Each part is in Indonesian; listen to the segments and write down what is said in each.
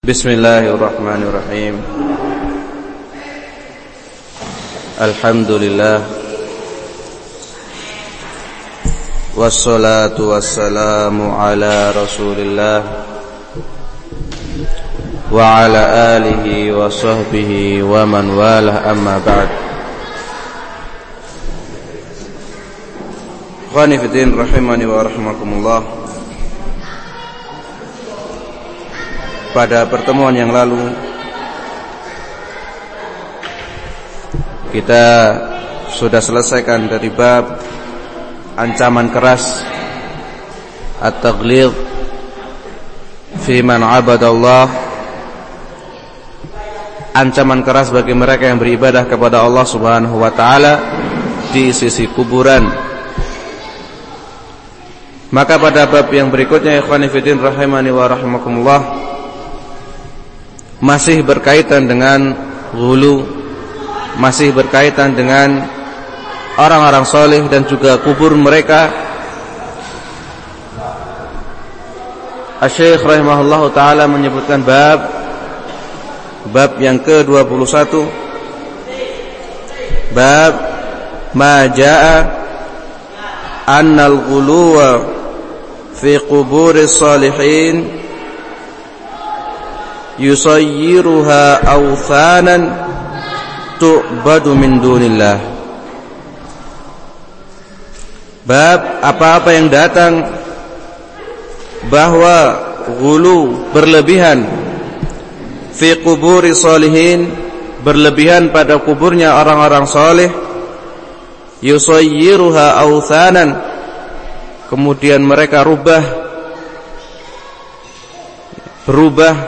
Bismillahirrahmanirrahim. Alhamdulillah. Wassalatu wassalamu ala Rasulillah wa ala alihi wa sahbihi wa man walah, amma ba'd. Ikhwani fi din rahimani wa rahimakumullah. Pada pertemuan yang lalu kita sudah selesaikan dari bab ancaman keras at-taghlidh fi man 'abadallah, ancaman keras bagi mereka yang beribadah kepada Allah Subhanahu wa taala di sisi kuburan. Maka pada bab yang berikutnya, ikhwani fillah rahimani wa rahimakumullah, masih berkaitan dengan ghulu, masih berkaitan dengan orang-orang soleh dan juga kubur mereka. Asy-Syaikh rahimahullahu taala menyebutkan bab yang ke-21, bab ma jaa annal ghuluwa fi quburis salihin yusayyiruha awthanan tu'badu min dunillah. Bab apa-apa yang datang bahwa ghulu, berlebihan, fi quburi salihin, berlebihan pada kuburnya orang-orang saleh, yusayyiruha awthanan, kemudian mereka berubah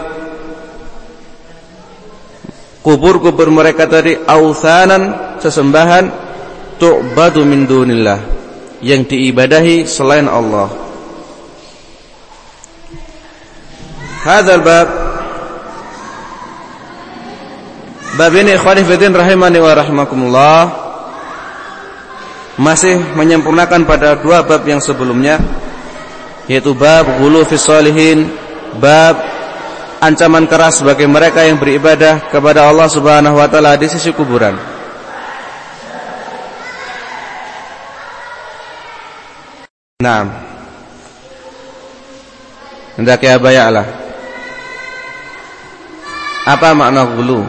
kubur-kubur mereka tadi awthanan, sesembahan, tu'badu min dunillah, yang diibadahi selain Allah. Hadzal bab ini, ikhwani fillah rahimani wa rahimakumullah, masih menyempurnakan pada dua bab yang sebelumnya, yaitu bab ghulu fis shalihin, bab ancaman keras bagi mereka yang beribadah kepada Allah Subhanahu wa taala di sisi kuburan. Naam. Hendak ya bayalah. Apa makna ghulu?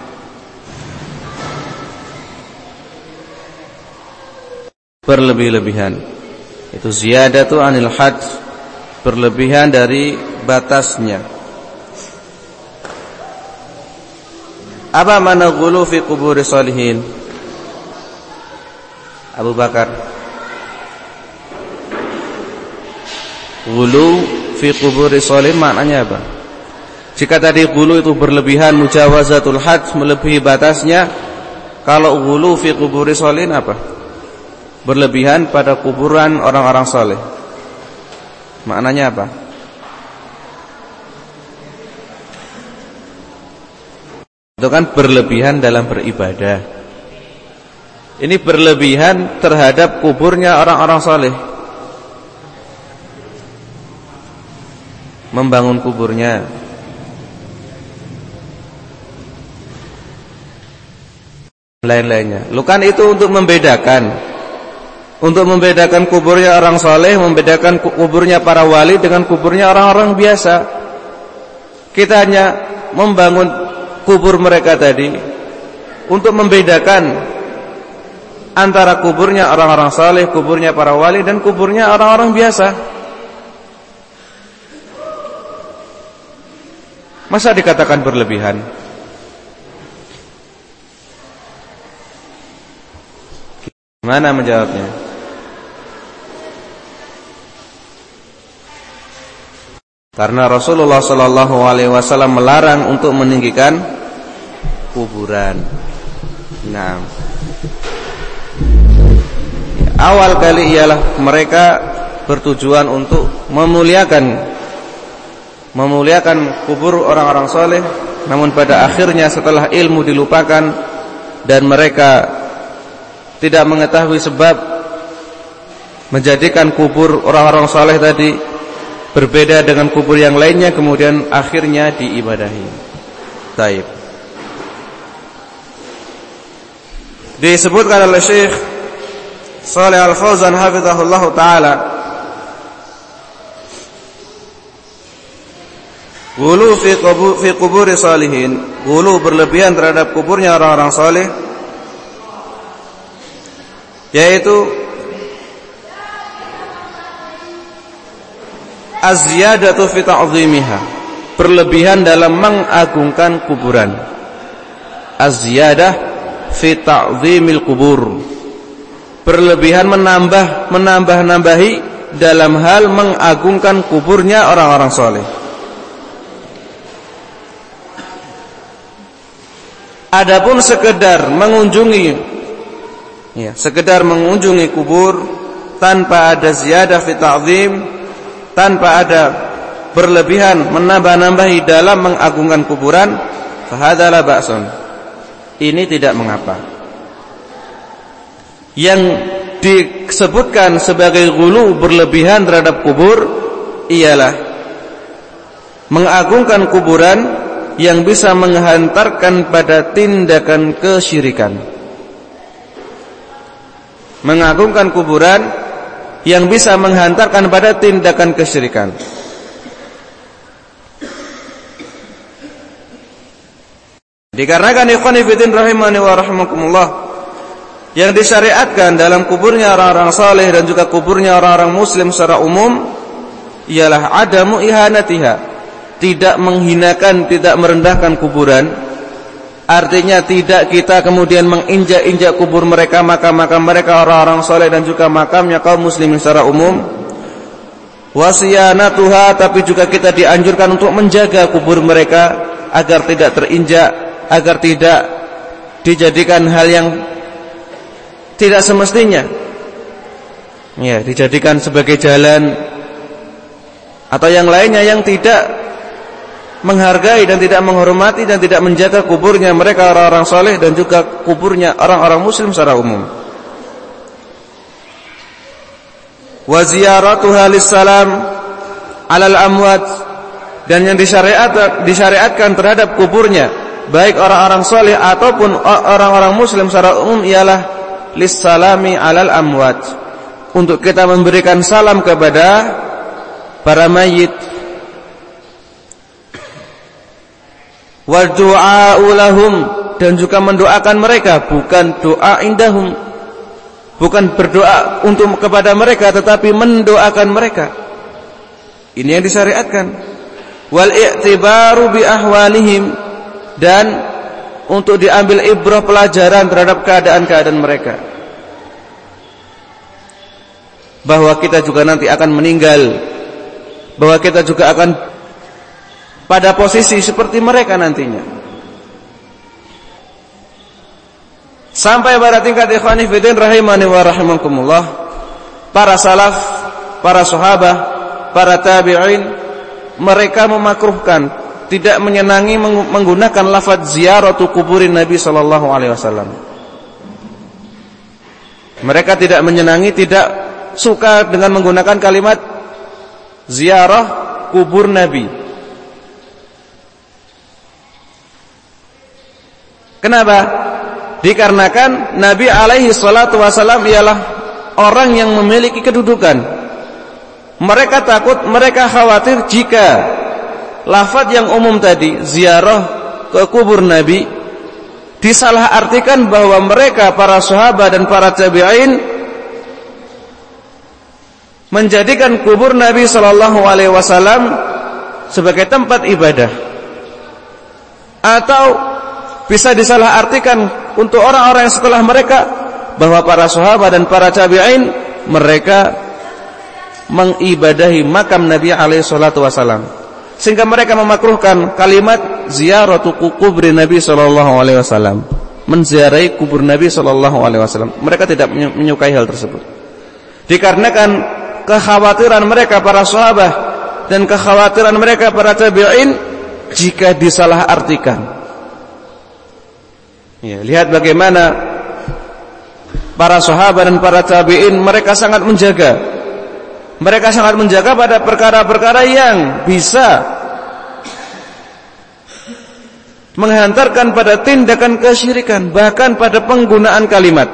Berlebih-lebihan. Itu ziyadatu anil had, berlebihan dari batasnya. Apa makna ghulu fi quburi shalihin? Abu Bakar. Ghulu fi quburi shalihin maknanya apa? Jika tadi ghulu itu berlebihan, mujawazatul had, melebihi batasnya, kalau ghulu fi quburi shalihin apa? Berlebihan pada kuburan orang-orang saleh. Maknanya apa? Itu kan berlebihan dalam beribadah. Ini berlebihan terhadap kuburnya orang-orang saleh, membangun kuburnya. Lain-lainnya. Kan itu untuk membedakan kuburnya orang saleh, membedakan kuburnya para wali dengan kuburnya orang-orang biasa. Kita hanya membangun kubur mereka tadi untuk membedakan antara kuburnya orang-orang saleh, kuburnya para wali, dan kuburnya orang-orang biasa. Masa dikatakan berlebihan? Gimana menjawabnya? Karena Rasulullah sallallahu alaihi wasallam melarang untuk meninggikan kuburan. Nah, awal kali ialah mereka bertujuan untuk memuliakan kubur orang-orang saleh, namun pada akhirnya setelah ilmu dilupakan dan mereka tidak mengetahui sebab menjadikan kubur orang-orang saleh tadi berbeda dengan kubur yang lainnya, kemudian akhirnya diibadahi. Taib. Disebutkan oleh Syekh Shalih Al-Fauzan hafizahullah taala, ghulu fi quburi salihin, ghulu berlebihan terhadap kuburnya orang-orang saleh, yaitu az-ziyadatu fi ta'zimiha, berlebihan dalam mengagungkan kuburan. Az-ziyadah fi ta'zimil kubur, berlebihan menambah-nambahi dalam hal mengagungkan kuburnya orang-orang saleh. Adapun sekedar mengunjungi kubur tanpa ada ziyadah fi ta'zim, tanpa ada berlebihan menambah-nambahi dalam mengagungkan kuburan, fahadza la ba'sun, ini tidak mengapa. Yang disebutkan sebagai ghulu, berlebihan terhadap kubur, ialah mengagungkan kuburan yang bisa menghantarkan pada tindakan kesyirikan. Mengagungkan kuburan yang bisa menghantarkan pada tindakan kesyirikan. Dikarenakan ikhwan fillah rahimani wa rahimakumullah, yang disyariatkan dalam kuburnya orang-orang saleh dan juga kuburnya orang-orang muslim secara umum ialah adamu ihanatiha, tidak menghinakan, tidak merendahkan kuburan. Artinya tidak kita kemudian menginjak-injak kubur mereka, makam-makam mereka orang-orang saleh dan juga makamnya kaum muslimin secara umum. Wasiyanatuha, tapi juga kita dianjurkan untuk menjaga kubur mereka agar tidak terinjak, agar tidak dijadikan hal yang tidak semestinya, ya, dijadikan sebagai jalan atau yang lainnya yang tidak menghargai dan tidak menghormati dan tidak menjaga kuburnya mereka orang-orang saleh dan juga kuburnya orang-orang muslim secara umum. Wa ziyaratuha lis-salam 'alal amwat, dan yang disyariatkan terhadap kuburnya baik orang-orang saleh ataupun orang-orang muslim secara umum ialah lis-salami 'alal amwat, untuk kita memberikan salam kepada para mayit. Wa du'a'u lahum, dan juga mendoakan mereka, bukan doa indahum, bukan berdoa untuk kepada mereka, tetapi mendoakan mereka. Ini yang disyariatkan. Wal i'tibaru bi ahwalihim, dan untuk diambil ibrah pelajaran terhadap keadaan-keadaan mereka, bahwa kita juga nanti akan meninggal, bahwa kita juga akan pada posisi seperti mereka nantinya. Sampai pada tingkat ikhwani fillah rahimani wa rahimakumullah, para salaf, para sahabat, para tabi'in, mereka memakruhkan, tidak menyenangi menggunakan lafaz ziyaratu kuburin Nabi sallallahu alaihi wasallam. Mereka tidak menyenangi, tidak suka dengan menggunakan kalimat ziarah kubur Nabi. Kenapa? Dikarenakan Nabi alaihi salatu wasallam ialah orang yang memiliki kedudukan. Mereka takut, mereka khawatir jika lafaz yang umum tadi, ziarah ke kubur Nabi, disalahartikan bahwa mereka para sahabat dan para tabi'in menjadikan kubur Nabi sallallahu alaihi wasallam sebagai tempat ibadah, atau bisa disalahartikan untuk orang-orang yang setelah mereka bahwa para sahabat dan para tabi'in mereka mengibadahi makam Nabi alaihi salatu wasallam, sehingga mereka memakruhkan kalimat ziyaratu kubri Nabi sallallahu alaihi wasallam, menziarahi kubur Nabi sallallahu alaihi wasallam. Mereka tidak menyukai hal tersebut, dikarenakan kekhawatiran mereka para sahabat dan kekhawatiran mereka para tabi'in jika disalahartikan. Ya, lihat bagaimana para sahabat dan para tabi'in, mereka sangat menjaga Mereka sangat menjaga pada perkara-perkara yang bisa menghantarkan pada tindakan kesyirikan, bahkan pada penggunaan kalimat.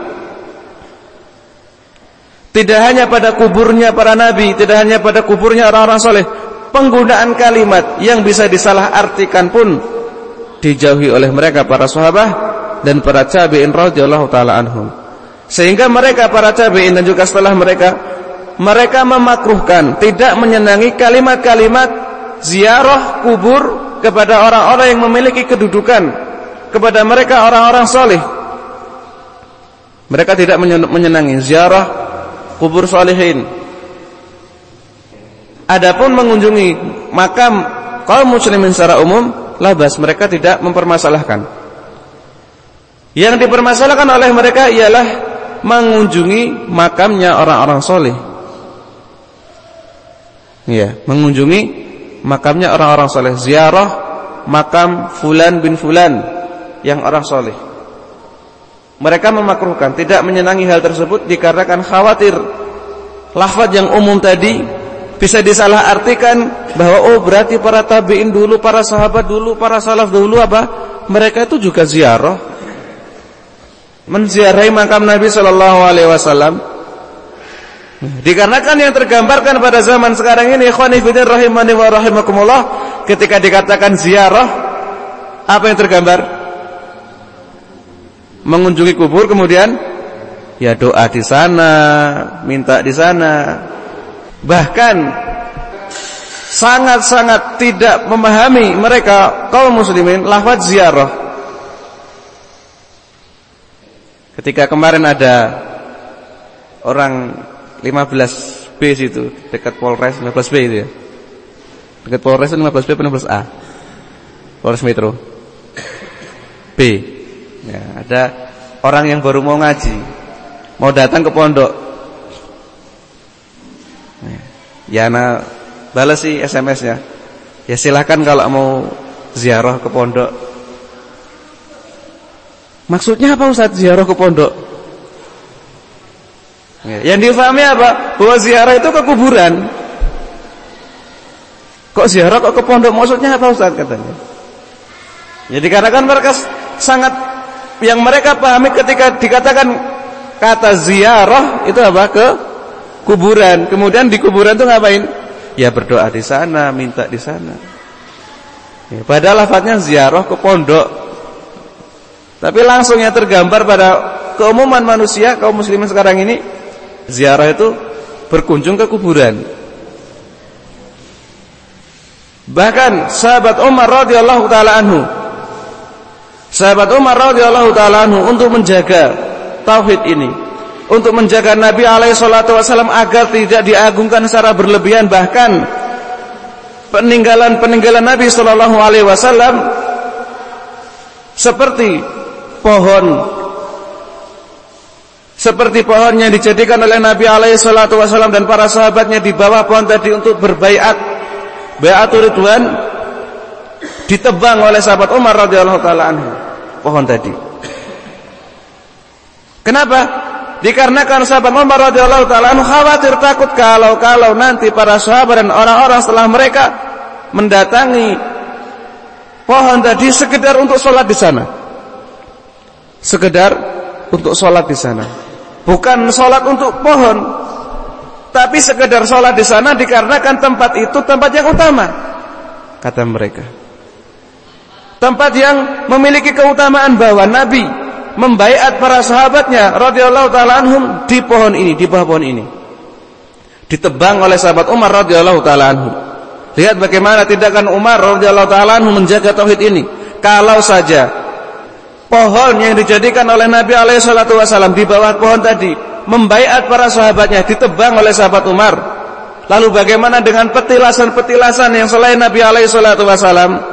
Tidak hanya pada kuburnya para nabi, tidak hanya pada kuburnya orang-orang soleh, penggunaan kalimat yang bisa disalahartikan pun dijauhi oleh mereka para sahabat dan para tabi'in radhiyallahu taala anhum. Sehingga mereka para tabi'in dan juga setelah mereka memakruhkan, tidak menyenangi kalimat-kalimat ziarah kubur kepada orang-orang yang memiliki kedudukan, kepada mereka orang-orang soleh. Mereka tidak menyenangi ziarah kubur solehin. Adapun mengunjungi makam kaum muslimin secara umum, labas, mereka tidak mempermasalahkan. Yang dipermasalahkan oleh mereka ialah mengunjungi makamnya orang-orang soleh. Ya, mengunjungi makamnya orang-orang soleh, ziarah makam fulan bin fulan yang orang soleh. Mereka memakruhkan, tidak menyenangi hal tersebut dikarenakan khawatir lafaz yang umum tadi bisa disalahartikan bahwa oh berarti para tabi'in dulu, para sahabat dulu, para salaf dulu apa? Mereka itu juga ziarah, menziarahi makam Nabi sallallahu alaihi wasallam. Dikarenakan yang tergambarkan pada zaman sekarang ini, ikhwani fillah rahimani wa rahimakumullah, ketika dikatakan ziarah, apa yang tergambar? Mengunjungi kubur, kemudian ya doa di sana, minta di sana. Bahkan sangat-sangat tidak memahami mereka kaum muslimin lafaz ziarah. Ketika kemarin ada orang 15B situ, dekat Polres 15B itu ya. Dekat Polres 15B atau 15A? Polres Metro B. Ya, ada orang yang baru mau ngaji, mau datang ke pondok. Ya, ana balas sih SMS-nya. Ya silakan kalau mau ziarah ke pondok. Maksudnya apa Ustaz ziarah ke pondok? Ya, yang difahami apa? Bahwa ziarah itu ke kuburan. Kok ziarah kok ke pondok? Maksudnya apa Ustaz katanya? Jadi karena kan mereka sangat, yang mereka pahami ketika dikatakan kata ziarah itu apa? Ke kuburan. Kemudian di kuburan itu ngapain? Ya berdoa di sana, minta di sana. Ya, padahal lafadznya ziarah ke pondok. Tapi langsung yang tergambar pada keumuman manusia kaum muslimin sekarang ini, ziarah itu berkunjung ke kuburan. Bahkan sahabat Umar radhiyallahu taala anhu, untuk menjaga tauhid ini, untuk menjaga Nabi alaihi salatu wasallam agar tidak diagungkan secara berlebihan, bahkan peninggalan Nabi sallallahu alaihi wasallam seperti pohon yang dijadikan oleh Nabi alaihi salatu wasallam dan para sahabatnya di bawah pohon tadi untuk berbaiat, baiatur ridwan, ditebang oleh sahabat Umar radhiyallahu taala anhu pohon tadi. Kenapa? Dikarenakan sahabat Umar radhiyallahu taala anhu khawatir, takut kalau nanti para sahabat dan orang-orang setelah mereka mendatangi pohon tadi sekedar untuk sholat di sana. Sekedar untuk sholat di sana. Bukan sholat untuk pohon, tapi sekedar sholat di sana dikarenakan tempat itu tempat yang utama, kata mereka. Tempat yang memiliki keutamaan bahwa Nabi membaiat para sahabatnya radhiyallahu taala anhum di pohon ini, di bawah pohon ini. Ditebang oleh sahabat Umar radhiyallahu taala anhum. Lihat bagaimana tindakan Umar radhiyallahu taala anhum menjaga tauhid ini. Kalau saja pohon yang dijadikan oleh Nabi alaihi salatu wasallam di bawah pohon tadi membaiat para sahabatnya ditebang oleh sahabat Umar, lalu bagaimana dengan petilasan-petilasan yang selain Nabi alaihi salatu wasallam?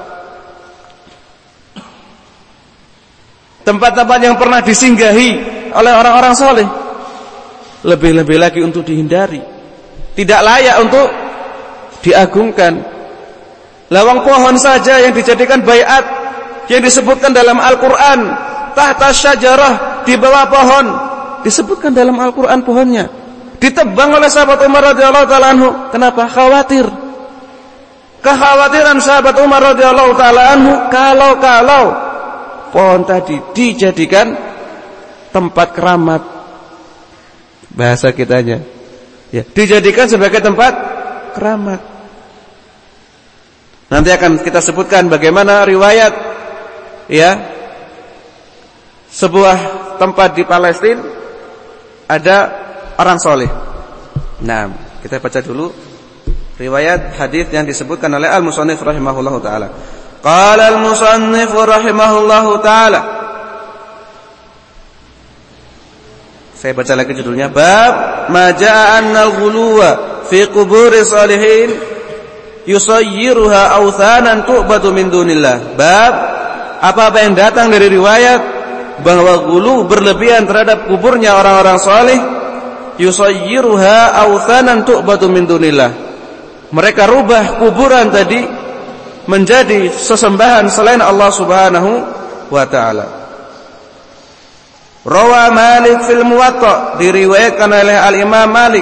Tempat-tempat yang pernah disinggahi oleh orang-orang saleh, lebih-lebih lagi untuk dihindari, tidak layak untuk diagungkan. Lawang pohon saja yang dijadikan baiat, yang disebutkan dalam Al-Quran, tahta syajarah, di bawah pohon, disebutkan dalam Al-Quran pohonnya. ditebang oleh sahabat Umar radhiyallahu taala anhu. Kenapa? Khawatir. Kekhawatiran sahabat Umar radhiyallahu taala anhu kalau pohon tadi dijadikan tempat keramat. Bahasa kitanya. Ya, dijadikan sebagai tempat keramat. Nanti akan kita sebutkan bagaimana riwayat ya sebuah tempat di Palestina ada orang soleh. Nah, kita baca dulu riwayat hadis yang disebutkan oleh al-musannif rahimahullahu taala. Qala al-musannif rahimahullahu taala. Saya baca lagi judulnya, bab ma jaa annal ghuluwa fi quburi salihin yusayyiruha awthanan tu'badu min dunillah. Bab apa yang datang dari riwayat bahwa ghulu berlebihan terhadap kuburnya orang-orang saleh, yusayyiruha awthanan tu'badu min dunillah. Mereka rubah kuburan tadi menjadi sesembahan selain Allah Subhanahu wa taala. Rawa Malik fil Muwatta, diriwayatkan oleh Al-Imam Malik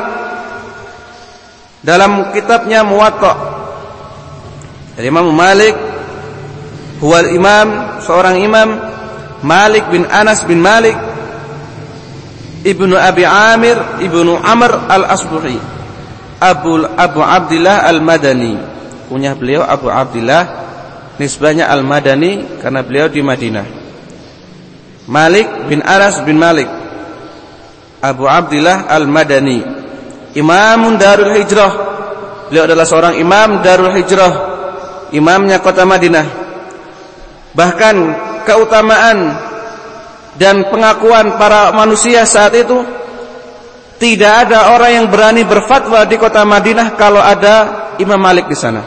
dalam kitabnya Muwatta. Imam Malik huwal imam, seorang imam, Malik bin Anas bin Malik Ibnu Abi Amir Ibnu Amr al-Asbuhi, Abu Abdillah al-Madani. Kunyah beliau Abu Abdillah, nisbahnya al-Madani karena beliau di Madinah. Malik bin Anas bin Malik Abu Abdillah al-Madani, imamun Darul Hijrah. Beliau adalah seorang imam Darul Hijrah, imamnya kota Madinah. Bahkan keutamaan dan pengakuan para manusia saat itu, tidak ada orang yang berani berfatwa di kota Madinah kalau ada Imam Malik di sana.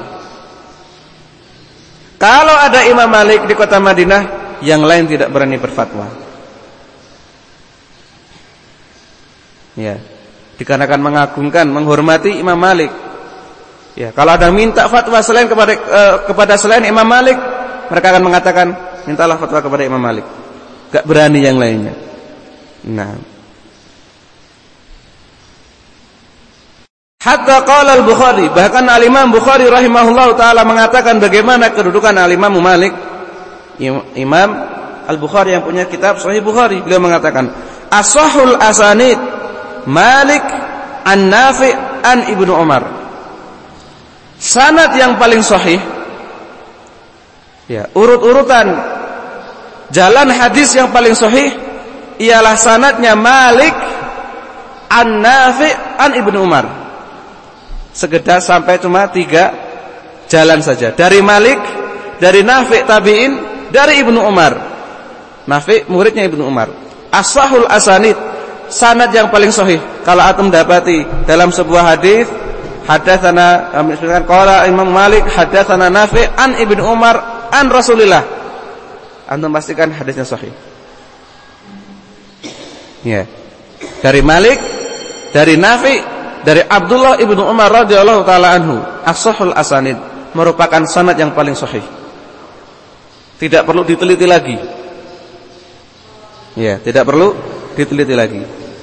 Kalau ada Imam Malik di kota Madinah, yang lain tidak berani berfatwa. Ya, dikarenakan mengagungkan, menghormati Imam Malik. Ya, kalau ada minta fatwa selain kepada selain Imam Malik, mereka akan mengatakan, mintalah fatwa kepada Imam Malik. Gak berani yang lainnya. Nah, hatta qala al-Bukhari, bahkan al-Imam Bukhari rahimahullahu taala mengatakan bagaimana kedudukan al-Imam Malik. Imam Al-Bukhari yang punya kitab Sahih Bukhari, beliau mengatakan ashahul asanid Malik an Nafi' an Ibnu Umar. Sanad yang paling sahih, ya, urut-urutan jalan hadis yang paling sahih ialah sanadnya Malik an Nafi' an Ibnu Umar. Sekedar sampai cuma 3 jalan saja. Dari Malik, dari Nafi' tabi'in, dari Ibnu Umar. Nafi' muridnya Ibnu Umar. Ashahul asanid, sanad yang paling sahih. Kalau antum dapati dalam sebuah hadis, hadatsana, misalkan qala Imam Malik hadatsana Nafi' an Ibnu Umar an Rasulillah, antum pastikan hadisnya sahih. Ya. Dari Malik, dari Nafi', dari Abdullah Ibnu Umar radhiyallahu taala anhu. Ashahul asanid merupakan sanad yang paling sahih. Tidak perlu diteliti lagi. Ya, tidak perlu diteliti lagi.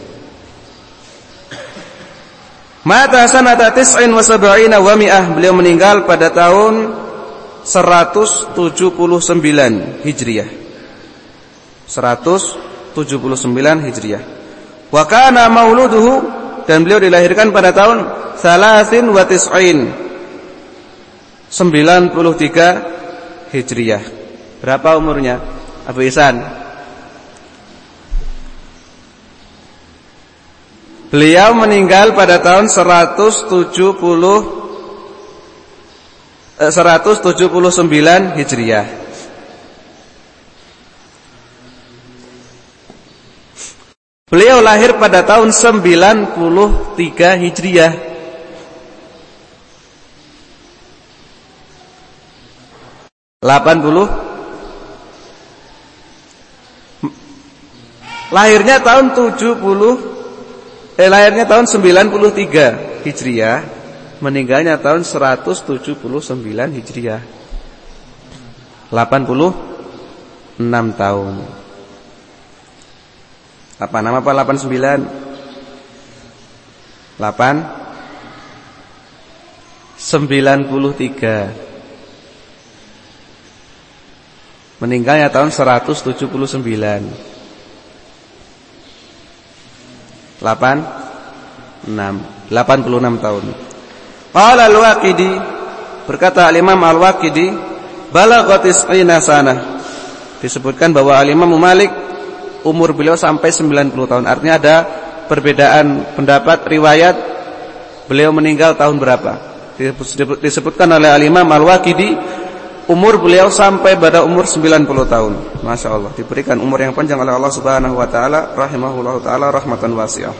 Mata sanata 79 wa mi'ah, beliau meninggal pada tahun 179 Hijriah. 179 Hijriah. Wa kana mauluduhu, dan beliau dilahirkan pada tahun 93 Hijriah. Berapa umurnya Abu Ihsan? Beliau meninggal pada tahun 179 Hijriah. Beliau lahir pada tahun 93 Hijriah. Lahirnya tahun 93 Hijriah, meninggalnya tahun 179 Hijriah. 86 tahun. Apa nama, apa 89? 93. Meninggalnya tahun 179. 86 tahun. Qala Al-Waqidi, berkata Al-Imam Al-Waqidi, balaghatis sanah. Disebutkan bahwa Al-Imam Malik umur beliau sampai 90 tahun. Artinya ada perbedaan pendapat riwayat beliau meninggal tahun berapa. Disebutkan oleh Al-Imam Al-Waqidi umur beliau sampai pada umur 90 tahun. Masya Allah, diberikan umur yang panjang oleh Allah Subhanahu wa taala, rahimahullahu taala rahmatan wasi'ah.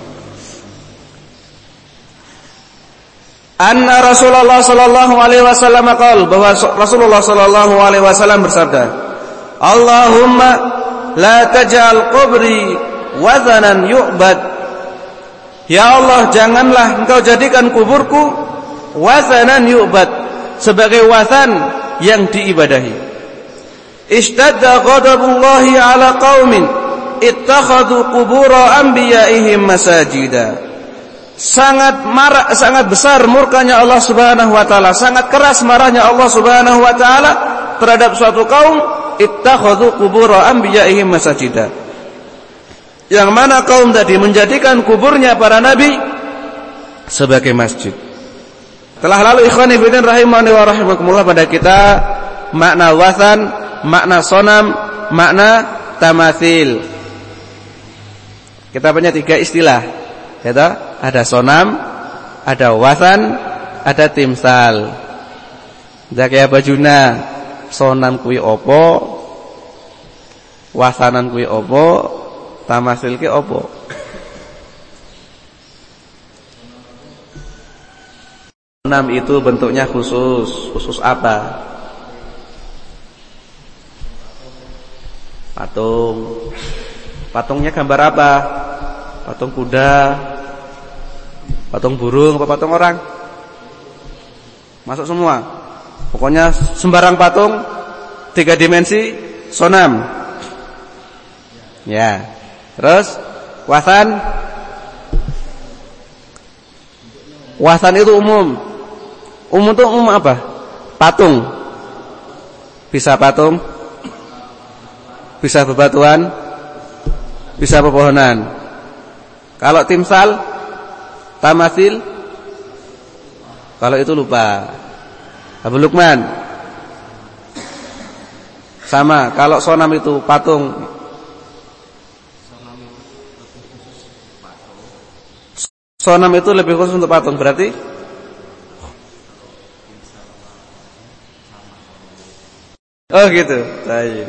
Anna Rasulullah sallallahu alaihi wasallam qaal, bahwa Rasulullah sallallahu alaihi wasallam bersabda, Allahumma la taj'al qabri wazanan yu'bad. Ya Allah, janganlah Engkau jadikan kuburku wazanan yu'bad, sebagai wazan yang diibadahi. Ishtadda ghadabullahi ala qaumin ittakhadhu qubura anbiya'ihim masajida. Sangat besar murkanya Allah Subhanahu wa taala, sangat keras marahnya Allah Subhanahu wa taala terhadap suatu kaum ittakhadhu qubura anbiya'ihim masajida, yang mana kaum tadi menjadikan kuburnya para nabi sebagai masjid. Telah lalu ikhwani fillah rahimani wa rahimakumullah pada kita makna wathan, makna sonam, makna tamatsil. Kita punya 3 istilah, yaitu ada sonam, ada wathan, ada timsal. Zakaya bajuna, sonam kuwi opo, wathanan kuwi opo, tamatsil ki opo. Sonam itu bentuknya khusus apa? Patung. Patungnya gambar apa? Patung kuda, patung burung, apa patung orang? Masuk semua. Pokoknya sembarang patung 3 dimensi sonam. Ya. Terus wathan. Wathan itu umum. Umum itu umum apa? Patung. Bisa patung, bisa bebatuan, bisa pepohonan. Kalau timsal, tamatsil, kalau itu lupa. Abu Lukman sama. Kalau sonam itu patung. Sonam itu lebih khusus untuk patung, berarti oh gitu. Baik.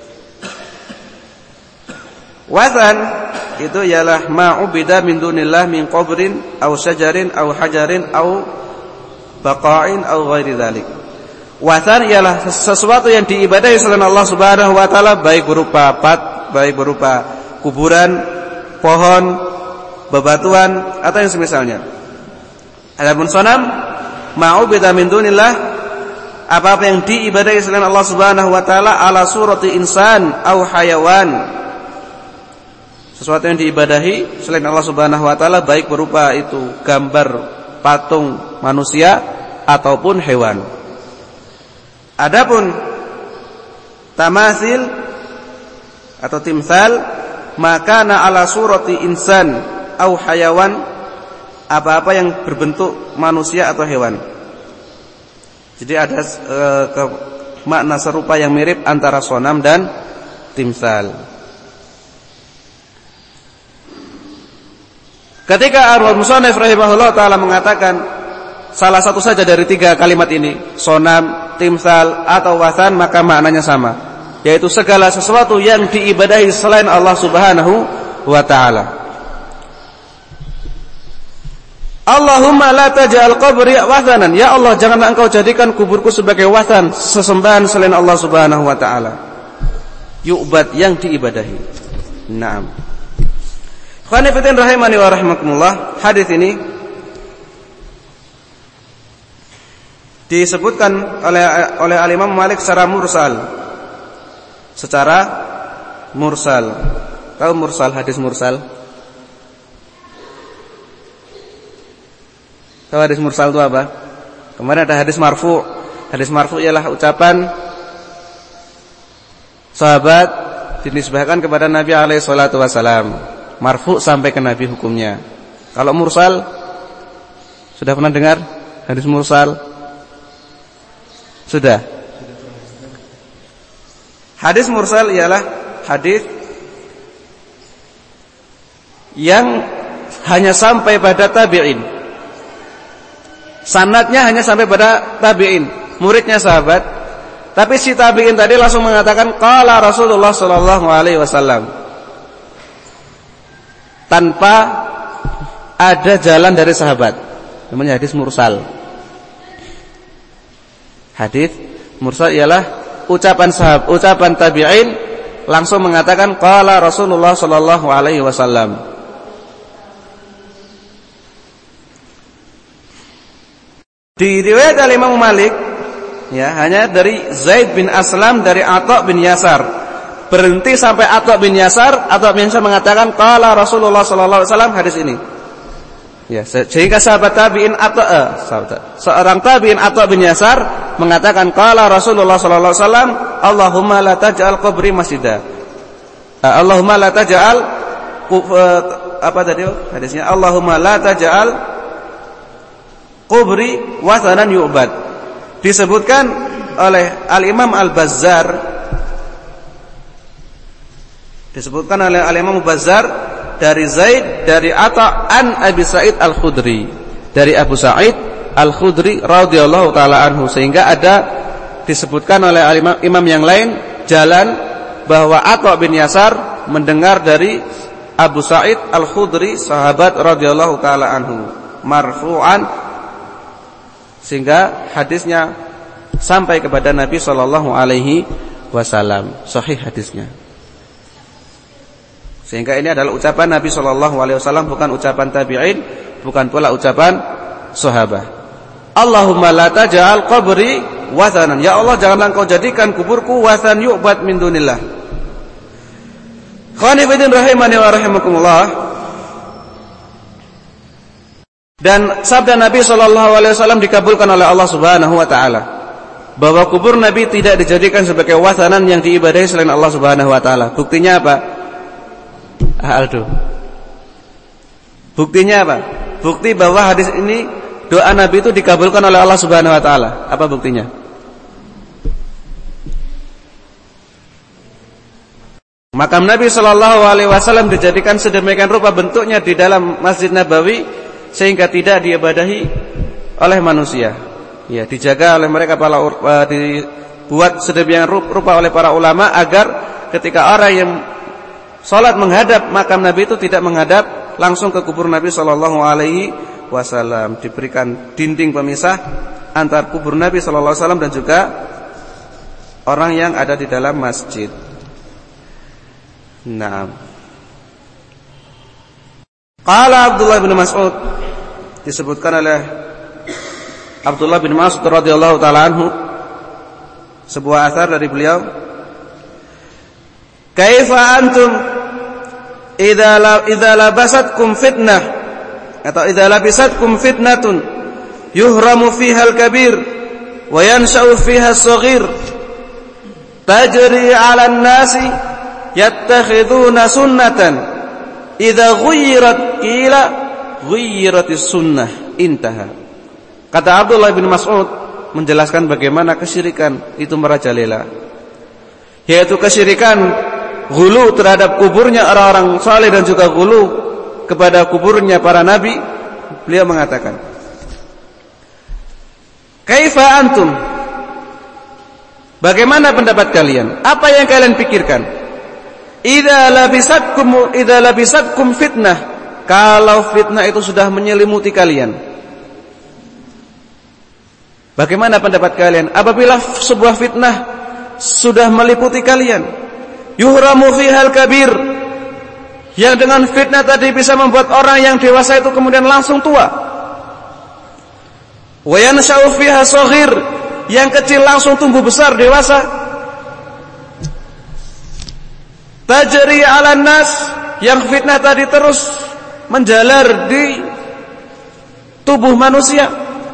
Wathan itu ialah ma'ubida min dunillah min qabrin aw syajarin aw hajarin aw baqa'in aw ghairi dzalik. Wathan ialah sesuatu yang diibadahi selain Allah Subhanahu wa taala, baik berupa baik berupa kuburan, pohon, bebatuan atau yang semisalnya. Adapun sonam ma'ubida min dunillah, apa-apa yang diibadahi selain Allah Subhanahu wa taala ala surati insan au hayawan. Sesuatu yang diibadahi selain Allah Subhanahu wa taala baik berupa itu gambar patung manusia ataupun hewan. Adapun tamatsil atau timsal, maka na ala surati insan au hayawan, apa-apa yang berbentuk manusia atau hewan. Jadi ada makna serupa yang mirip antara sonam dan timsal. Ketika al-musannif rahimahullah ta'ala mengatakan salah satu saja dari 3 kalimat ini, sonam, timsal atau wathan, maka maknanya sama, yaitu segala sesuatu yang diibadahi selain Allah Subhanahu wa ta'ala. Allahumma la taj'al qabri wathanan. Ya Allah, janganlah Engkau jadikan kuburku sebagai wathan, sesembahan selain Allah Subhanahu wa taala. Yu'bad, yang diibadahi. Naam. Khana fitin rahimani wa rahimakumullah. Hadis ini disebutkan oleh Al-Imam Malik secara mursal. Secara mursal. Tahu mursal, hadis mursal? Tahu hadis mursal itu apa? Kemarin ada hadis marfu. Hadis marfu ialah ucapan sahabat dinisbahkan kepada Nabi alaihi salatu wasalam. Marfu sampai ke Nabi hukumnya. Kalau mursal, sudah pernah dengar hadis mursal? Sudah. Hadis mursal ialah hadis yang hanya sampai pada tabi'in. Sanadnya hanya sampai pada tabi'in, muridnya sahabat. Tapi si tabi'in tadi langsung mengatakan qala Rasulullah sallallahu alaihi wasallam. Tanpa ada jalan dari sahabat. Namanya hadis mursal. Hadis mursal ialah ucapan tabi'in langsung mengatakan qala Rasulullah sallallahu alaihi wasallam. Di riwayat Imam Malik ya, hanya dari Zaid bin Aslam dari Atha bin Yasar. Berhenti sampai Atha bin Yasar, Atha bin Yasar mengatakan qala Rasulullah sallallahu alaihi wasallam, hadis ini. Ya, sehingga sahabat tabi'in seorang tabi'in Atha bin Yasar mengatakan qala Rasulullah sallallahu alaihi wasallam, Allahumma la taj'al qabri masjida. Allahumma la taj'al apa tadi hadisnya? Allahumma la taj'al kubri wasanan yu'bad. Disebutkan oleh Al-Imam Al-Bazzar, disebutkan oleh Al-Imam Al-Bazzar dari Zaid dari Atha an Abi Sa'id Al-Khudri, dari Abu Sa'id Al-Khudri radhiyallahu taala anhu, sehingga ada disebutkan oleh imam yang lain jalan bahwa Atha bin Yasar mendengar dari Abu Sa'id Al-Khudri sahabat radhiyallahu taala anhu marfu'an, sehingga hadisnya sampai kepada Nabi sallallahu alaihi wasallam, sahih hadisnya. Sehingga ini adalah ucapan Nabi sallallahu alaihi wasallam, bukan ucapan tabi'in, bukan pula ucapan sahabat. Allahumma la taj'al qabri wathanan. Ya Allah, janganlah Engkau jadikan kuburku wathan yu'bad min dunillah. Khawani fillah rahimani wa rahimakumullah. Dan sabda Nabi SAW dikabulkan oleh Allah Subhanahu Wa Taala, bahwa kubur Nabi tidak dijadikan sebagai wathanan yang diibadahi selain Allah Subhanahu Wa Taala. Buktinya apa? Aldo. Buktinya apa? Bukti bahwa hadis ini, doa Nabi itu dikabulkan oleh Allah Subhanahu Wa Taala. Apa buktinya? Makam Nabi SAW dijadikan sedemikian rupa bentuknya di dalam Masjid Nabawi, sehingga tidak diibadahi oleh manusia. Ya, dijaga oleh mereka dibuat sedemikian rupa oleh para ulama agar ketika orang yang salat menghadap makam Nabi itu tidak menghadap langsung ke kubur Nabi sallallahu alaihi wasallam, diberikan dinding pemisah antar kubur Nabi sallallahu alaihi wasallam dan juga orang yang ada di dalam masjid. Naam. Qala Abdullah bin Mas'ud, disebutkan oleh Abdullah bin Mas'ud radhiyallahu taala anhu, sebuah athar dari beliau, kaifa antum idza labasatkum fitnah atau idza labisatkum fitnatun yuhramu fiha al-kabir wa yansha'u fiha as-saghir tajri 'ala an-nasi yattakhiduna sunnatan idza ghayyirat qila ghayyiratis sunnah intaha. Kata Abdullah bin Mas'ud menjelaskan bagaimana kesyirikan itu merajalela, yaitu kesyirikan ghulu terhadap kuburnya orang-orang saleh dan juga ghulu kepada kuburnya para nabi. Beliau mengatakan, kaifa antum, bagaimana pendapat kalian, apa yang kalian pikirkan, idza labisatkum fitnah, kalau fitnah itu sudah menyelimuti kalian. Bagaimana pendapat kalian apabila sebuah fitnah sudah meliputi kalian? Yuhramu fihal kabir, yang dengan fitnah tadi bisa membuat orang yang dewasa itu kemudian langsung tua. Wa yansha'u fiha shaghir, yang kecil langsung tumbuh besar dewasa. Tajri 'alan nas, yang fitnah tadi terus menjalar di tubuh manusia.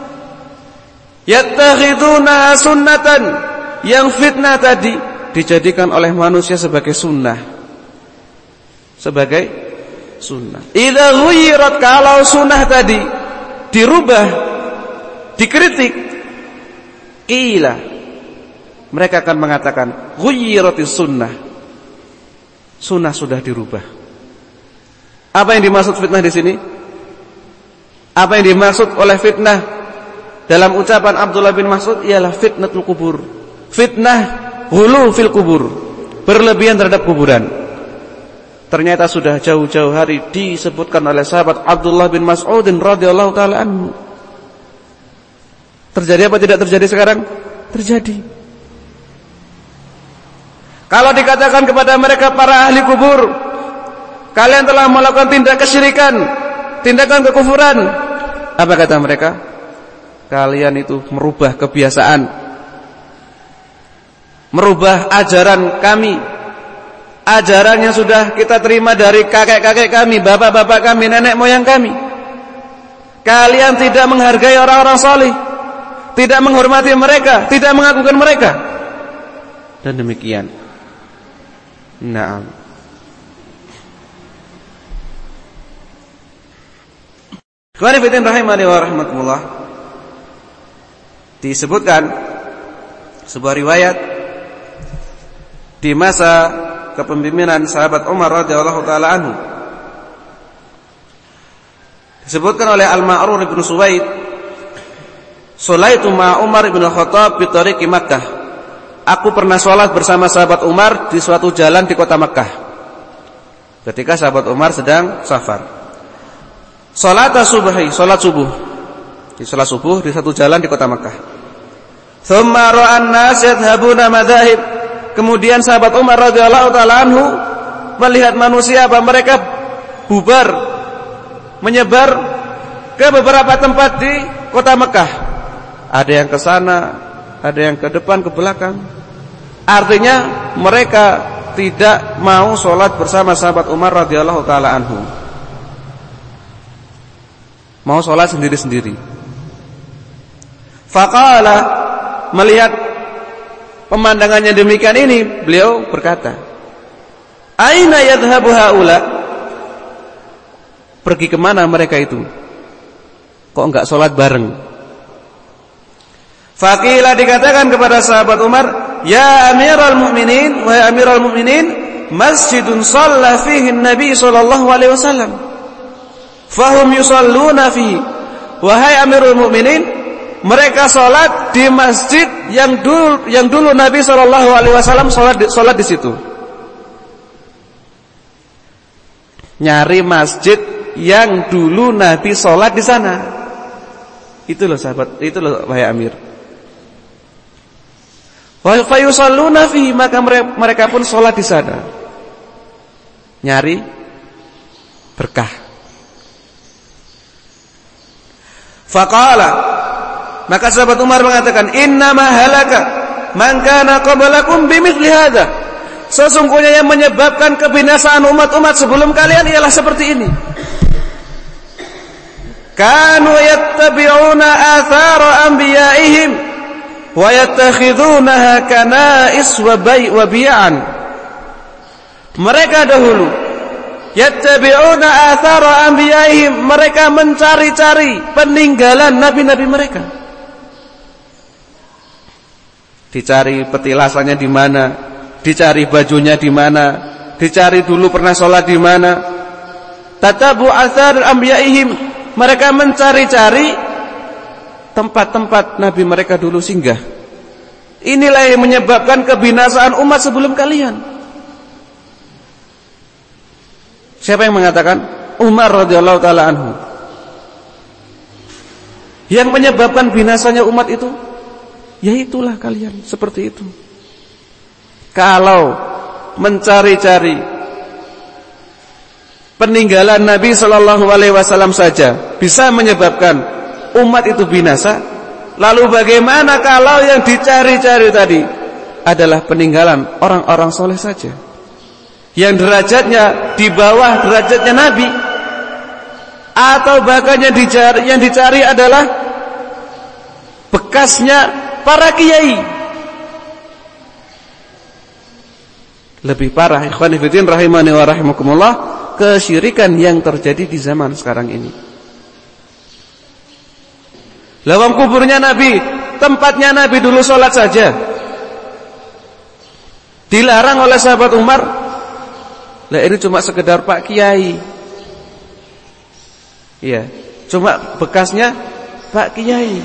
Yattakhiduna sunnatan, yang fitnah tadi dijadikan oleh manusia sebagai sunnah. Sebagai sunnah. Idza ghuyirat, kalau sunnah tadi dirubah, dikritik, qila, mereka akan mengatakan ghuyyiratis sunnah. Sunnah sudah dirubah. Apa yang dimaksud fitnah di sini? Apa yang dimaksud oleh fitnah dalam ucapan Abdullah bin Mas'ud ialah fitnatul kubur. Fitnah ghulu fil kubur, berlebihan terhadap kuburan. Ternyata sudah jauh-jauh hari disebutkan oleh sahabat Abdullah bin Mas'ud radhiyallahu taala anhu. Terjadi apa tidak terjadi sekarang? Terjadi. Kalau dikatakan kepada mereka para ahli kubur, kalian telah melakukan tindak kesyirikan, tindakan kekufuran, apa kata mereka? Kalian itu merubah kebiasaan, merubah ajaran kami, ajaran yang sudah kita terima dari kakek-kakek kami, bapak-bapak kami, nenek moyang kami. Kalian tidak menghargai orang-orang saleh, tidak menghormati mereka, tidak mengagungkan mereka, dan demikian. Naam. Qanifatin rahimani wa rahmatullah. Disebutkan sebuah riwayat di masa kepemimpinan sahabat Umar radhiyallahu taala anhu. Disebutkan oleh Al-Ma'rur bin Suwaid, "Sholaitu ma Umar bin Khattab bi tariqi Makkah." Aku pernah sholat bersama sahabat Umar di suatu jalan di kota Makkah. Ketika sahabat Umar sedang safar. Sholat subuhi, sholat subuh. Di sholat subuh di satu jalan di kota Makkah. Thumma ra'an nas yadhhabuna madhahib. Kemudian sahabat Umar radhiyallahu taala anhu melihat manusia apa mereka bubar, menyebar ke beberapa tempat di kota Makkah. Ada yang ke sana, ada yang ke depan, ke belakang. Artinya mereka tidak mau sholat bersama sahabat Umar radhiyallahu taala anhu. Mau sholat sendiri-sendiri. Faqala, melihat pemandangannya demikian ini, beliau berkata, "Aina yadhhabu haula?" Pergi kemana mereka itu? Kok enggak sholat bareng? Faqila, dikatakan kepada sahabat Umar, "Ya Amirul Mukminin, wa Amirul Mukminin, masjidun shalla fihi Nabi sallallahu alaihi wasallam. Fahum yusalluna fihi." Wahai Amirul Mukminin, mereka salat di masjid yang dulu Nabi sallallahu alaihi wasallam salat di situ. Nyari masjid yang dulu Nabi salat di sana. Itu loh sahabat, itu loh wahai Amir. Wa yusalluna fihi, maka mereka pun sholat di sana. Nyari berkah. Faqala, maka sahabat Umar mengatakan, "Innama halaka man kana qablakum bimithli hadza." Sesungguhnya yang menyebabkan kebinasaan umat-umat sebelum kalian ialah seperti ini. Kanu yattabi'una athara anbiya'ihim wa yattakhidunaha kana'is wa bi'an. Mereka dahulu yattabi'una athara anbiya'ihim, mereka mencari-cari peninggalan nabi-nabi mereka. Dicari petilasannya di mana, dicari bajunya di mana, dicari dulu pernah sholat di mana. Tatabu athar anbiya'ihim, mereka mencari-cari tempat-tempat Nabi mereka dulu singgah. Inilah yang menyebabkan kebinasaan umat sebelum kalian. Siapa yang mengatakan? Umar radhiyallahu taala anhu. Yang menyebabkan binasanya umat itu, ya itulah kalian seperti itu. Kalau mencari-cari peninggalan Nabi sallallahu alaihi wasallam saja bisa menyebabkan umat itu binasa, lalu bagaimana kalau yang dicari-cari tadi adalah peninggalan orang-orang soleh saja, yang derajatnya di bawah derajatnya Nabi? atau bahkan yang dicari adalah bekasnya para kiai. Lebih parah, ikhwan fillah rahimani wa rahimakumullah, kesyirikan yang terjadi di zaman sekarang ini. Lawang kuburnya Nabi, tempatnya Nabi dulu sholat saja, dilarang oleh sahabat Umar. Lah ini cuma sekedar Pak Kiai. Iya, cuma bekasnya Pak Kiai.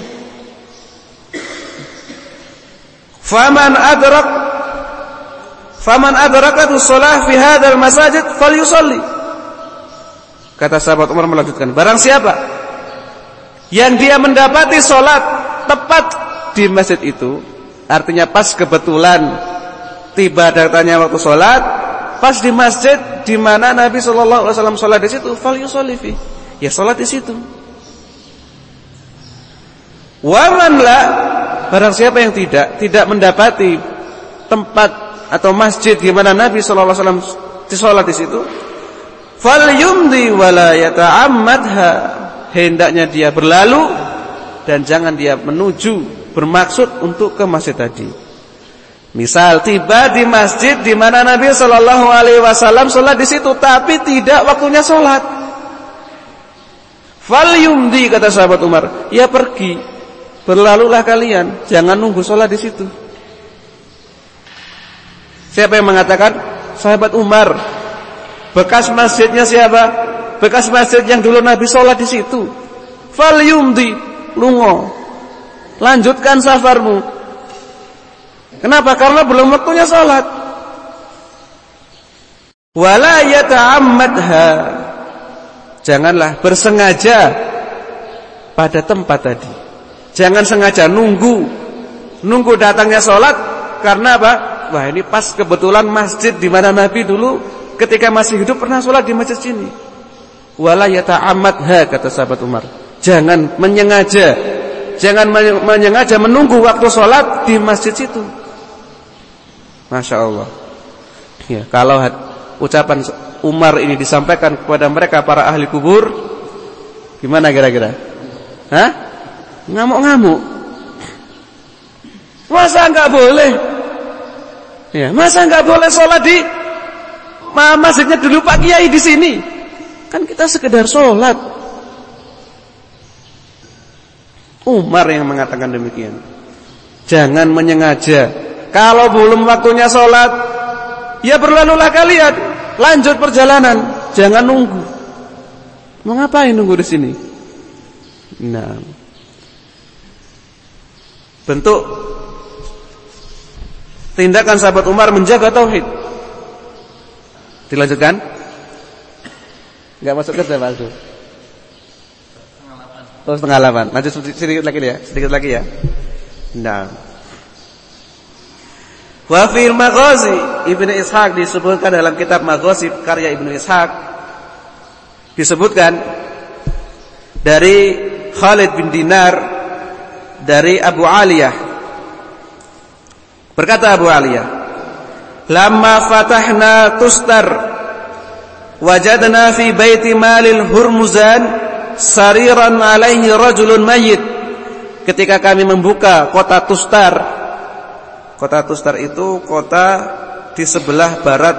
Faman adrakatu shalah fi hadzal masajid falyusalli. Kata sahabat Umar melanjutkan, barang siapa yang dia mendapati salat tepat di masjid itu, artinya pas kebetulan tiba datanya waktu salat, pas di masjid di mana Nabi sallallahu alaihi wasallam salat di situ, falyusalli fi. Ya salat di situ. Wa man la, barang siapa yang tidak mendapati tempat atau masjid di mana Nabi sallallahu alaihi wasallam salat di situ, falyumdi wala yata'ammadha, hendaknya dia berlalu dan jangan dia bermaksud untuk ke masjid tadi. Misal tiba di masjid di mana Nabi sallallahu alaihi wasallam salat di situ tapi tidak waktunya salat. Falyumdi, kata sahabat Umar, ya pergi, berlalulah kalian, jangan nunggu salat di situ. Siapa yang mengatakan? Sahabat Umar. Bekas masjidnya siapa? Bekas masjid yang dulu Nabi sholat di situ. Falyumdi, lungo, lanjutkan safarmu. Kenapa? Karena belum waktunya sholat. Wala yata'ammadha, janganlah bersengaja pada tempat tadi. Jangan sengaja nunggu datangnya sholat. Karena apa? Wah, ini pas kebetulan masjid di mana Nabi dulu ketika masih hidup pernah sholat di masjid sini. Wala yata'ammadha, kata sahabat Umar, jangan menyengaja menunggu waktu sholat di masjid situ. Masya Allah. Ya, kalau ucapan Umar ini disampaikan kepada mereka para ahli kubur, gimana kira-kira? Hah? Ngamuk-ngamuk. Masa enggak boleh? Ya, masa enggak boleh sholat di masjidnya dulu Pak Kiai di sini? Kan kita sekedar sholat. Umar yang mengatakan demikian. Jangan menyengaja. Kalau belum waktunya sholat, ya berlalulah kalian, lanjut perjalanan, jangan nunggu. Mau ngapain nunggu di sini? Nah, bentuk tindakan sahabat Umar menjaga tauhid. Dilanjutkan? Enggak masuk kerja Pak Aldo. Oh, 7:30. Lanjut sedikit lagi ya. Nah. Wa fil Maghazi Ibnu Ishaq disebutkan dalam kitab Maghazi karya Ibnu Ishaq, disebutkan dari Khalid bin Dinar dari Abu Aliyah. Berkata Abu Aliyah, "Lamma fatahna Tustar wajadna fi baiti malil Hurmuzan sariran alaihi rajulun mayyit." Ketika kami membuka kota Tustar. Kota Tustar itu kota di sebelah barat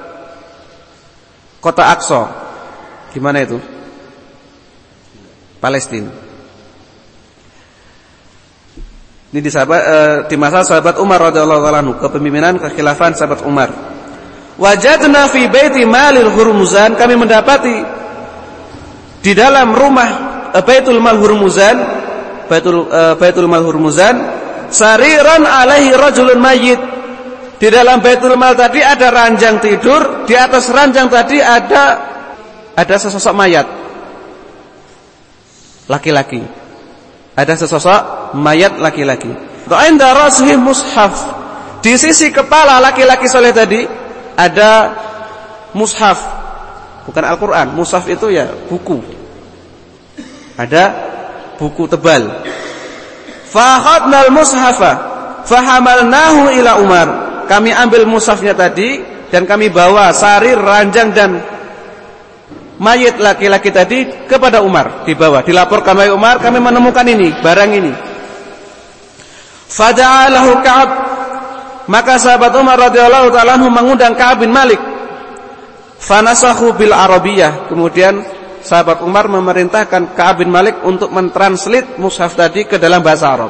kota Aqsa. Gimana itu? Palestina. Ini di masa sahabat Umar radhiyallahu anhu, kepemimpinan kekhilafan sahabat Umar. Wajadna fi baiti malil Hurmuzan, kami mendapati di dalam rumah Baitul Mal Hurmuzan, Baitul Mal Hurmuzan, sariran alaihi rajulun mayyit. Di dalam Baitul Mal tadi ada ranjang tidur, di atas ranjang tadi ada sesosok mayat. Laki-laki. Ada sesosok mayat laki-laki. Inda rasihi mushaf. Di sisi kepala laki-laki soleh tadi ada mushaf. Bukan Al-Quran. Mushaf itu ya buku. Ada buku tebal. Fakhadnal mushafa fahamalnahu ila Umar. Kami ambil mushafnya tadi dan kami bawa sarir, ranjang dan mayit laki-laki tadi kepada Umar di bawah. Dilaporkan, wahai Umar, kami menemukan ini, barang ini. Fada'alahu Ka'ab, maka sahabat Umar radhiyallahu ta'ala anhu mengundang Ka'ab bin Malik. Fanasahu bil Arabiyah, kemudian sahabat Umar memerintahkan Ka'ab bin Malik untuk mentranslate mushaf tadi ke dalam bahasa Arab.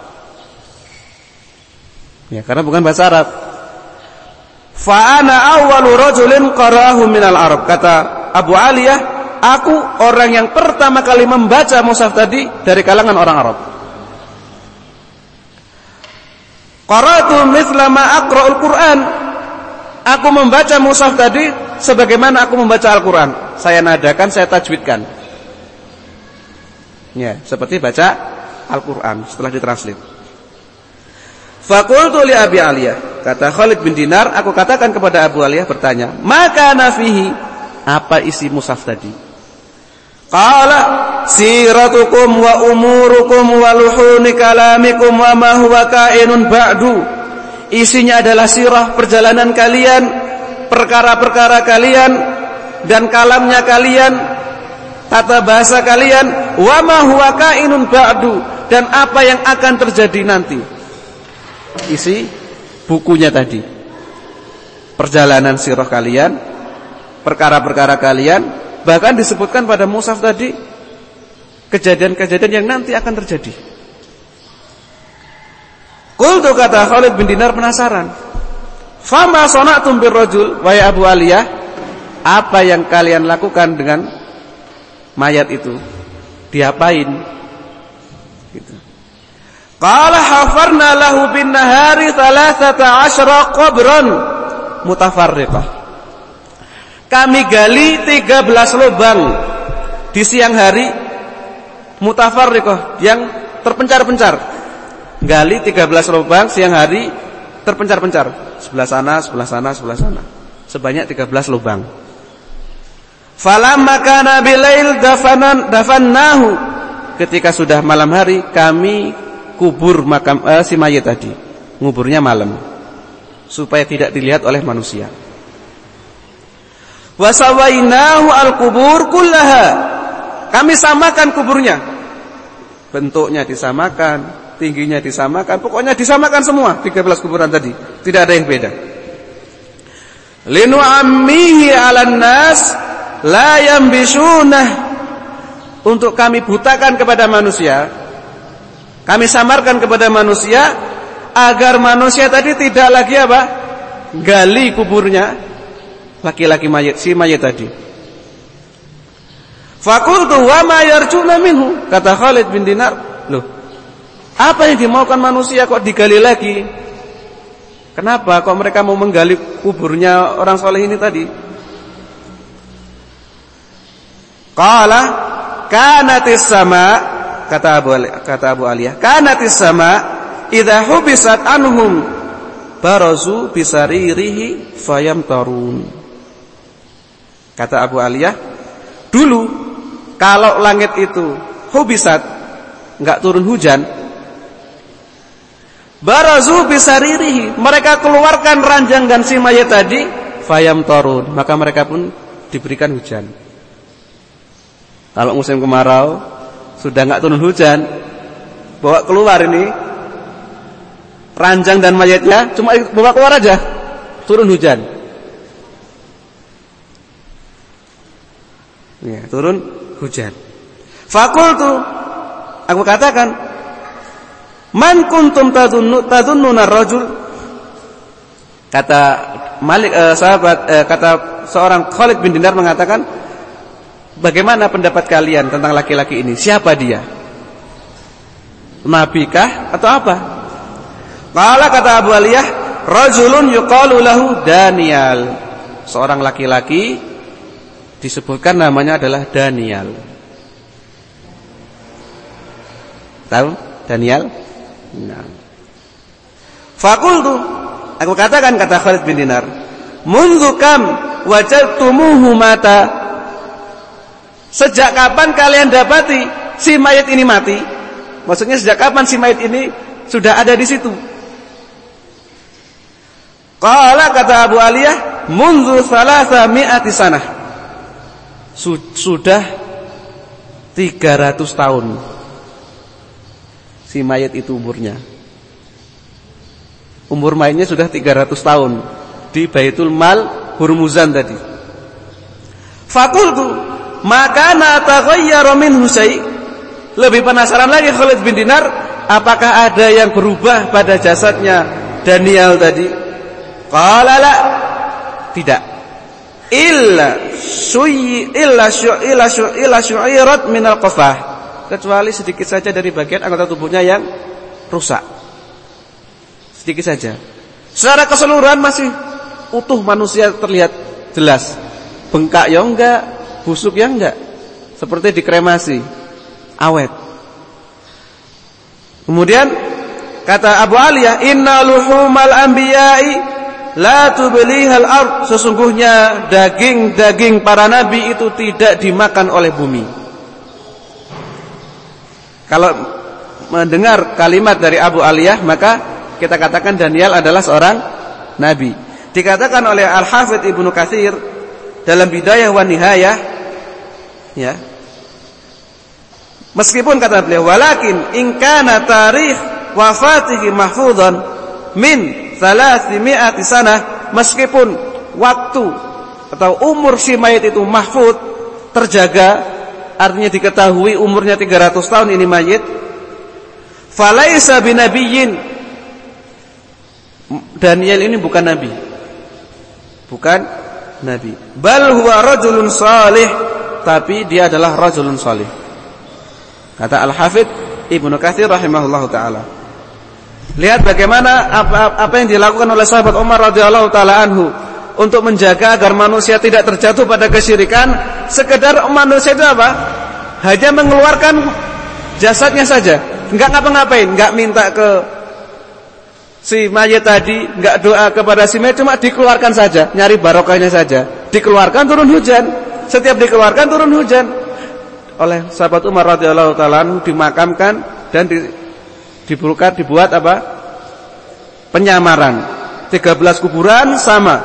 Ya, karena bukan bahasa Arab. Fa ana awwalu rajulin qara'ahu minal Arab, kata Abu Aliyah, aku orang yang pertama kali membaca mushaf tadi dari kalangan orang Arab. Qara'tu mithla ma aqra'ul Qur'an, aku membaca mushaf tadi sebagaimana aku membaca Al-Qur'an. Saya nadakan, saya tajwidkan. Ya, seperti baca Al-Qur'an setelah ditranslate. Faqultu li Abi Aliyah, kata Khalid bin Dinar, aku katakan kepada Abu Aliyah bertanya, maka nafihi, apa isi mushaf tadi? Qala siratukum wa umurukum wa luhuni kalamikum wa ma huwa kainun ba'du. Isinya adalah sirah, perjalanan kalian, perkara-perkara kalian, dan kalamnya kalian, tata bahasa kalian, wa ma huwa kainun ba'du, dan apa yang akan terjadi nanti. Isi bukunya tadi, perjalanan sirah kalian, perkara-perkara kalian, bahkan disebutkan pada mushaf tadi kejadian-kejadian yang nanti akan terjadi. Qultu, kata Khalid bin Dinar penasaran, fama sana'tum birrajul, wahai Abu Aliyah, apa yang kalian lakukan dengan mayat itu? Diapain? Gitu. Qala hafarna lahu bin nahari 13 qabran mutafarriqah. Kami gali 13 lubang di siang hari, mutafarriqah, yang terpencar-pencar. Gali 13 lubang siang hari, terpencar-pencar. Sebelah sana, sebelah sana, sebelah sana. Sebanyak 13 lubang. Falamma kana bilail dafannahu. Ketika sudah malam hari, kami kubur makam si mayit tadi. Nguburnya malam supaya tidak dilihat oleh manusia. Wasawainahu al-kubur kullaha. Kami samakan kuburnya. Bentuknya disamakan, tingginya disamakan, pokoknya disamakan semua 13 kuburan tadi. Tidak ada yang beda. Linu'ammihi 'alan nas la yambishunah. Untuk kami butakan kepada manusia, kami samarkan kepada manusia, agar manusia tadi tidak lagi apa? Gali kuburnya laki-laki mayit, si mayit tadi. Faqultu wa ma yarjuna minhu, kata Khalid bin Dinar, loh, apa yang dimaukan manusia kok digali lagi? Kenapa kok mereka mau menggali kuburnya orang soleh ini tadi? Qala kanatis sama, kata Abu Aliyah, kanatis sama idza hubisat anhum barazu bisaririhi fayamtarun. Kata Abu Aliyah, dulu kalau langit itu hubisat, enggak turun hujan, barazu bisaririhi, mereka keluarkan ranjang dan si mayat tadi, fayamtarun, maka mereka pun diberikan hujan. Kalau musim kemarau sudah enggak turun hujan, bawa keluar ini ranjang dan mayatnya, cuma bawa keluar aja, turun hujan. Ya, turun hujan. Fakultu, aku katakan, man kuntum tadunnuna rajul. Kata Malik kata seorang Khalid bin Dinar mengatakan, bagaimana pendapat kalian tentang laki-laki ini? Siapa dia? Nabikah atau apa? Qala, kata Abu Aliyah, rajulun yuqalu lahu Daniel. Seorang laki-laki disebutkan namanya adalah Daniel. Tahu Daniel? Nah. Fakultu, aku katakan, kata Khalid bin Dinar, mundu kam wajadtumuhu mata. Sejak kapan kalian dapati si mayat ini mati? Maksudnya sejak kapan si mayat ini sudah ada di situ? Qala, kata Abu Aliyah, mundu 300 sanah. sudah 300 tahun si mayat itu umurnya. Umur mayatnya sudah 300 tahun di Baitul Mal Hurmuzan tadi. Faqultu maka nataghayyara minhu syai'. Lebih penasaran lagi Khalid bin Dinar, apakah ada yang berubah pada jasadnya Daniel tadi? Qala la, tidak. Illa syu'irat minal qafah, kecuali sedikit saja dari bagian anggota tubuhnya yang rusak. Sedikit saja. Secara keseluruhan masih utuh manusia terlihat jelas. Bengkak ya enggak, busuk ya enggak. Seperti dikremasi, awet. Kemudian kata Abu Aliyah, inna luhumal anbiya'i la tublihal ard, sesungguhnya daging-daging para nabi itu tidak dimakan oleh bumi. Kalau mendengar kalimat dari Abu Aliyah, maka kita katakan Daniel adalah seorang nabi. Dikatakan oleh Al-Hafidz Ibnu Katsir dalam Bidayah wa Nihayah, ya. Meskipun kata beliau, walakin in kana tarikh wafatihi mahfudhan min 300 sanah, meskipun waktu atau umur si mayit itu mahfud, terjaga, artinya diketahui umurnya 300 tahun ini mayit, falaisa binabiyyin, Daniel ini bukan nabi. Bukan nabi. Bal huwa rajulun salih, tapi dia adalah rajulun salih. Kata Al-Hafidz Ibnu Katsir rahimahullahu taala. Lihat bagaimana apa yang dilakukan oleh sahabat Umar radhiyallahu taala anhu untuk menjaga agar manusia tidak terjatuh pada kesyirikan. Sekedar manusia itu apa? Hanya mengeluarkan jasadnya saja, enggak ngapa-ngapain, enggak minta ke si mayit tadi, enggak doa kepada si mayit, cuma dikeluarkan saja, nyari barokahnya saja. Dikeluarkan turun hujan. Setiap dikeluarkan turun hujan. Oleh sahabat Umar radhiyallahu taala anhu dimakamkan dan dibuat apa? Penyamaran. 13 kuburan sama.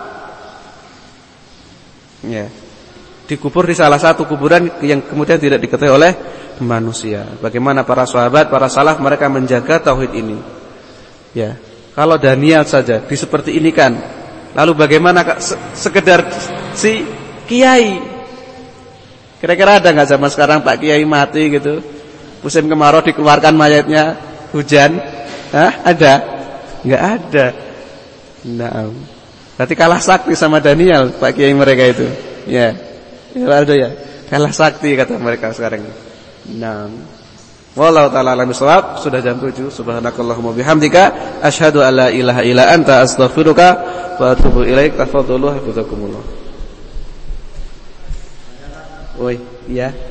Ya. Dikubur di salah satu kuburan yang kemudian tidak diketahui oleh manusia. Bagaimana para sahabat, para salaf mereka menjaga tauhid ini. Ya. Kalau Daniel saja di seperti ini kan. Lalu bagaimana sekedar si kiai? Kira-kira ada enggak zaman sekarang Pak Kiai mati gitu? Musim kemarau dikeluarkan mayatnya, hujan. Hah? Ada? Enggak ada. Nah, berarti kalah sakti sama Daniel Pak Kiai mereka itu. Ya. Ya ada ya. Kalah sakti kata mereka sekarang. Nah. Wallahu ta'ala alam bisawab. Sudah jam 7. Subhanakallahumma bihamdika asyhadu an la ilaha illa anta astaghfiruka wa atubu ilaik. Tafadhalu hafizakumullah. Oi, iya.